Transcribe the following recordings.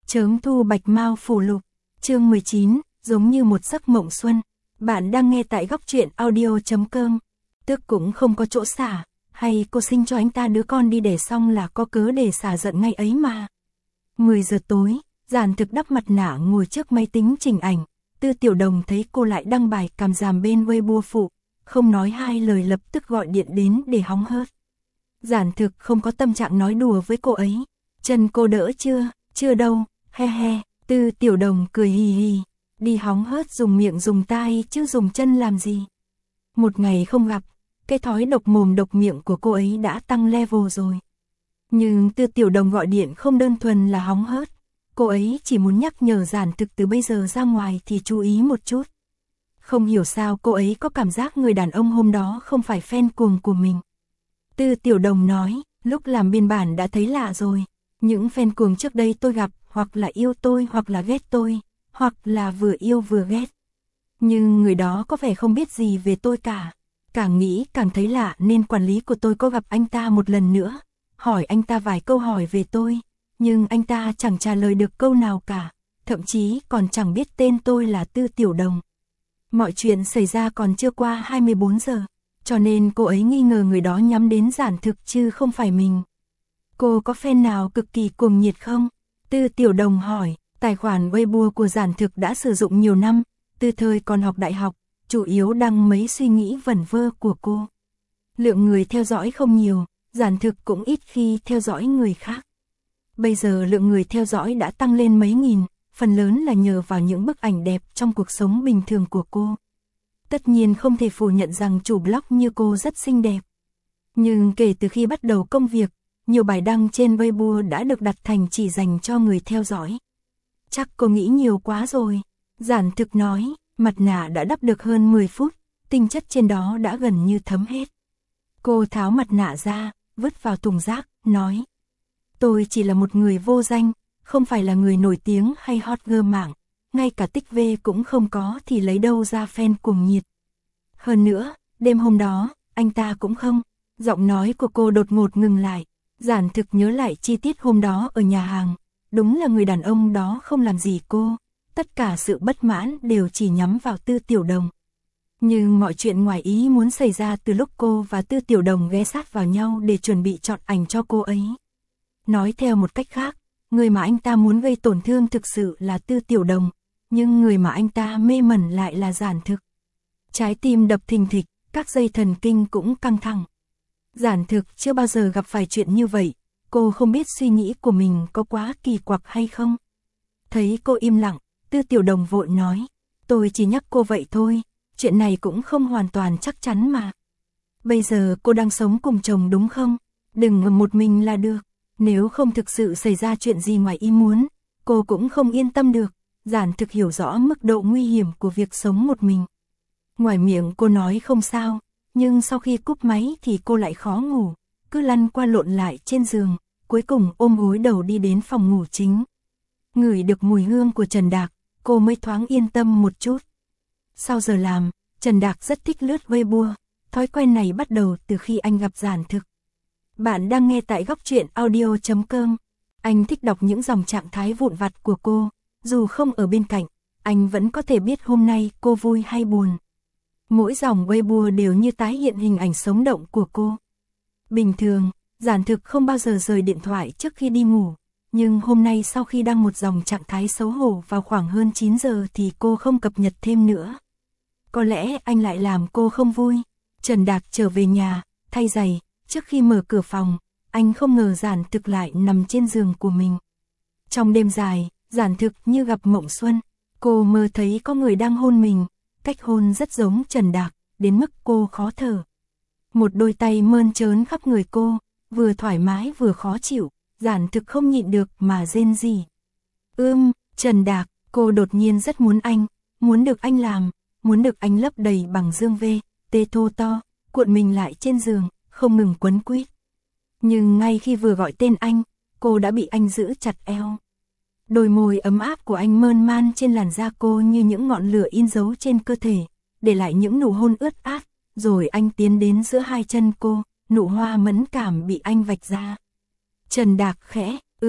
Chớm thu bạch mao phủ lục, chương 19, giống như một giấc mộng xuân. Bạn đang nghe tại góc truyện audio.com. Tước cũng không có chỗ xả, hay cô sinh cho anh ta đứa con đi để xong là có cớ để xả giận ngay ấy mà. 10 giờ tối, Giản Thực đắp mặt nạ ngồi trước máy tính chỉnh ảnh. Tư Tiểu Đồng thấy cô lại đăng bài càm ràm bên Weibo phụ, không nói hai lời lập tức gọi điện đến để hóng hớt. Giản Thực không có tâm trạng nói đùa với cô ấy. Chân cô đỡ chưa? Chưa đâu, he he. Tư Tiểu Đồng cười hì hì. Đi hóng hớt dùng miệng dùng tai chứ dùng chân làm gì. Một ngày không gặp, cái thói độc mồm độc miệng của cô ấy đã tăng level rồi. Nhưng Tư Tiểu Đồng gọi điện không đơn thuần là hóng hớt. Cô ấy chỉ muốn nhắc nhở Giản Thực từ bây giờ ra ngoài thì chú ý một chút. Không hiểu sao cô ấy có cảm giác người đàn ông hôm đó không phải fan cuồng của mình. Tư Tiểu Đồng nói, lúc làm biên bản đã thấy lạ rồi. Những fan cuồng trước đây tôi gặp hoặc là yêu tôi hoặc là ghét tôi, hoặc là vừa yêu vừa ghét. Nhưng người đó có vẻ không biết gì về tôi cả. Càng nghĩ càng thấy lạ nên quản lý của tôi có gặp anh ta một lần nữa. Hỏi anh ta vài câu hỏi về tôi. Nhưng anh ta chẳng trả lời được câu nào cả. Thậm chí còn chẳng biết tên tôi là Tư Tiểu Đồng. Mọi chuyện xảy ra còn chưa qua 24 giờ. Cho nên cô ấy nghi ngờ người đó nhắm đến Giản Thực chứ không phải mình. Cô có fan nào cực kỳ cuồng nhiệt không? Tư Tiểu Đồng hỏi. Tài khoản Weibo của Giản Thực đã sử dụng nhiều năm, từ thời còn học đại học, chủ yếu đăng mấy suy nghĩ vẩn vơ của cô. Lượng người theo dõi không nhiều, Giản Thực cũng ít khi theo dõi người khác. Bây giờ lượng người theo dõi đã tăng lên mấy nghìn, phần lớn là nhờ vào những bức ảnh đẹp trong cuộc sống bình thường của cô. Tất nhiên không thể phủ nhận rằng chủ blog như cô rất xinh đẹp. Nhưng kể từ khi bắt đầu công việc, nhiều bài đăng trên Weibo đã được đặt thành chỉ dành cho người theo dõi. Chắc cô nghĩ nhiều quá rồi. Giản Thực nói, mặt nạ đã đắp được hơn 10 phút, tinh chất trên đó đã gần như thấm hết. Cô tháo mặt nạ ra, vứt vào thùng rác, nói. Tôi chỉ là một người vô danh, không phải là người nổi tiếng hay hot girl mạng. Ngay cả tích V cũng không có thì lấy đâu ra fan cuồng nhiệt. Hơn nữa, đêm hôm đó, anh ta cũng không. Giọng nói của cô đột ngột ngừng lại. Giản Thực nhớ lại chi tiết hôm đó ở nhà hàng. Đúng là người đàn ông đó không làm gì cô. Tất cả sự bất mãn đều chỉ nhắm vào Tư Tiểu Đồng. Nhưng mọi chuyện ngoài ý muốn xảy ra từ lúc cô và Tư Tiểu Đồng ghé sát vào nhau để chuẩn bị chọn ảnh cho cô ấy. Nói theo một cách khác, người mà anh ta muốn gây tổn thương thực sự là Tư Tiểu Đồng, nhưng người mà anh ta mê mẩn lại là Giản Thực. Trái tim đập thình thịch, các dây thần kinh cũng căng thẳng. Giản Thực chưa bao giờ gặp phải chuyện như vậy, cô không biết suy nghĩ của mình có quá kỳ quặc hay không. Thấy cô im lặng, Tư Tiểu Đồng vội nói, tôi chỉ nhắc cô vậy thôi, chuyện này cũng không hoàn toàn chắc chắn mà. Bây giờ cô đang sống cùng chồng đúng không? Đừng ngầm một mình là được. Nếu không thực sự xảy ra chuyện gì ngoài ý muốn, cô cũng không yên tâm được. Giản Thực hiểu rõ mức độ nguy hiểm của việc sống một mình. Ngoài miệng cô nói không sao, nhưng sau khi cúp máy thì cô lại khó ngủ, cứ lăn qua lộn lại trên giường, cuối cùng ôm gối đầu đi đến phòng ngủ chính. Ngửi được mùi hương của Trần Đạc, cô mới thoáng yên tâm một chút. Sau giờ làm, Trần Đạc rất thích lướt Weibo, thói quen này bắt đầu từ khi anh gặp Giản Thực. Bạn đang nghe tại góc truyện audio.com. Anh thích đọc những dòng trạng thái vụn vặt của cô, dù không ở bên cạnh, anh vẫn có thể biết hôm nay cô vui hay buồn. Mỗi dòng Weibo đều như tái hiện hình ảnh sống động của cô. Bình thường, Giản Thực không bao giờ rời điện thoại trước khi đi ngủ, nhưng hôm nay sau khi đăng một dòng trạng thái xấu hổ vào khoảng hơn 9 giờ thì cô không cập nhật thêm nữa. Có lẽ anh lại làm cô không vui. Trần Đạc trở về nhà, thay giày, trước khi mở cửa phòng, anh không ngờ Giản Thực lại nằm trên giường của mình. Trong đêm dài, Giản Thực như gặp mộng xuân, cô mơ thấy có người đang hôn mình, cách hôn rất giống Trần Đạc, đến mức cô khó thở. Một đôi tay mơn trớn khắp người cô, vừa thoải mái vừa khó chịu, Giản Thực không nhịn được mà rên rỉ. Trần Đạc, cô đột nhiên rất muốn anh, muốn được anh làm, muốn được anh lấp đầy bằng dương vê, tê thô to, cuộn mình lại trên giường, không ngừng quấn quýt. Nhưng ngay khi vừa gọi tên anh, cô đã bị anh giữ chặt eo. Đôi môi ấm áp của anh mơn man trên làn da cô như những ngọn lửa in dấu trên cơ thể, để lại những nụ hôn ướt át, rồi anh tiến đến giữa hai chân cô, nụ hoa mẫn cảm bị anh vạch ra. Trần Đạc khẽ,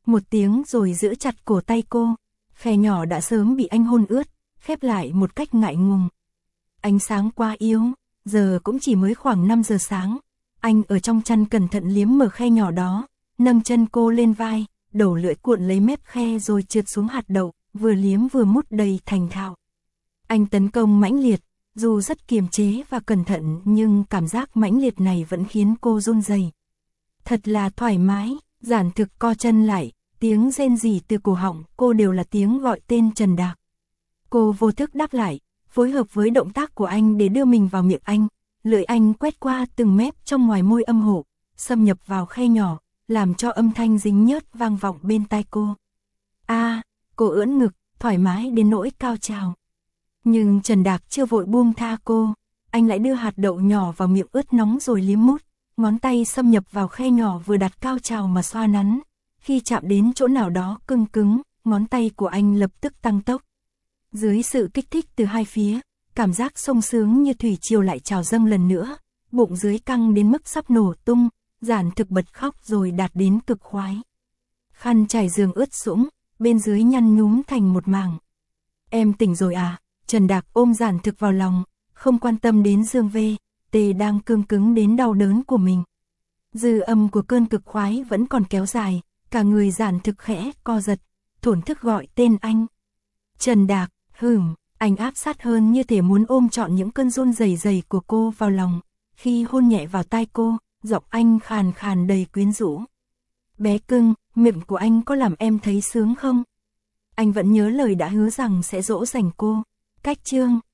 một tiếng rồi giữ chặt cổ tay cô. Khe nhỏ đã sớm bị anh hôn ướt, khép lại một cách ngại ngùng. Ánh sáng quá yếu, giờ cũng chỉ mới khoảng 5 giờ sáng. Anh ở trong chăn cẩn thận liếm mở khe nhỏ đó, nâng chân cô lên vai, đầu lưỡi cuộn lấy mép khe rồi trượt xuống hạt đậu, vừa liếm vừa mút đầy thành thạo. Anh tấn công mãnh liệt, dù rất kiềm chế và cẩn thận nhưng cảm giác mãnh liệt này vẫn khiến cô run rẩy. Thật là thoải mái, Giản Thực co chân lại, tiếng rên rỉ từ cổ họng cô đều là tiếng gọi tên Trần Đạc. Cô vô thức đáp lại, phối hợp với động tác của anh để đưa mình vào miệng anh, lưỡi anh quét qua từng mép trong ngoài môi âm hộ, xâm nhập vào khe nhỏ, làm cho âm thanh dính nhớt vang vọng bên tai cô. Cô ưỡn ngực, thoải mái đến nỗi cao trào. Nhưng Trần Đạc chưa vội buông tha cô, anh lại đưa hạt đậu nhỏ vào miệng ướt nóng rồi liếm mút, ngón tay xâm nhập vào khe nhỏ vừa đặt cao trào mà xoa nắn. Khi chạm đến chỗ nào đó cứng cứng, ngón tay của anh lập tức tăng tốc. Dưới sự kích thích từ hai phía, cảm giác sung sướng như thủy triều lại trào dâng lần nữa, bụng dưới căng đến mức sắp nổ tung, Giản Thực bật khóc rồi đạt đến cực khoái. Khăn trải giường ướt sũng, bên dưới nhăn nhúm thành một mảng. Em tỉnh rồi à? Trần Đạc ôm Giản Thực vào lòng, không quan tâm đến Dương VT đang cương cứng đến đau đớn của mình. Dư âm của cơn cực khoái vẫn còn kéo dài, cả người Giản Thực khẽ co giật, thổn thức gọi tên anh. Trần Đạc, anh áp sát hơn như thể muốn ôm trọn những cơn run rẩy rẩy của cô vào lòng. Khi hôn nhẹ vào tai cô, giọng anh khàn khàn đầy quyến rũ. Bé cưng, miệng của anh có làm em thấy sướng không? Anh vẫn nhớ lời đã hứa rằng sẽ dỗ dành cô. Cách chương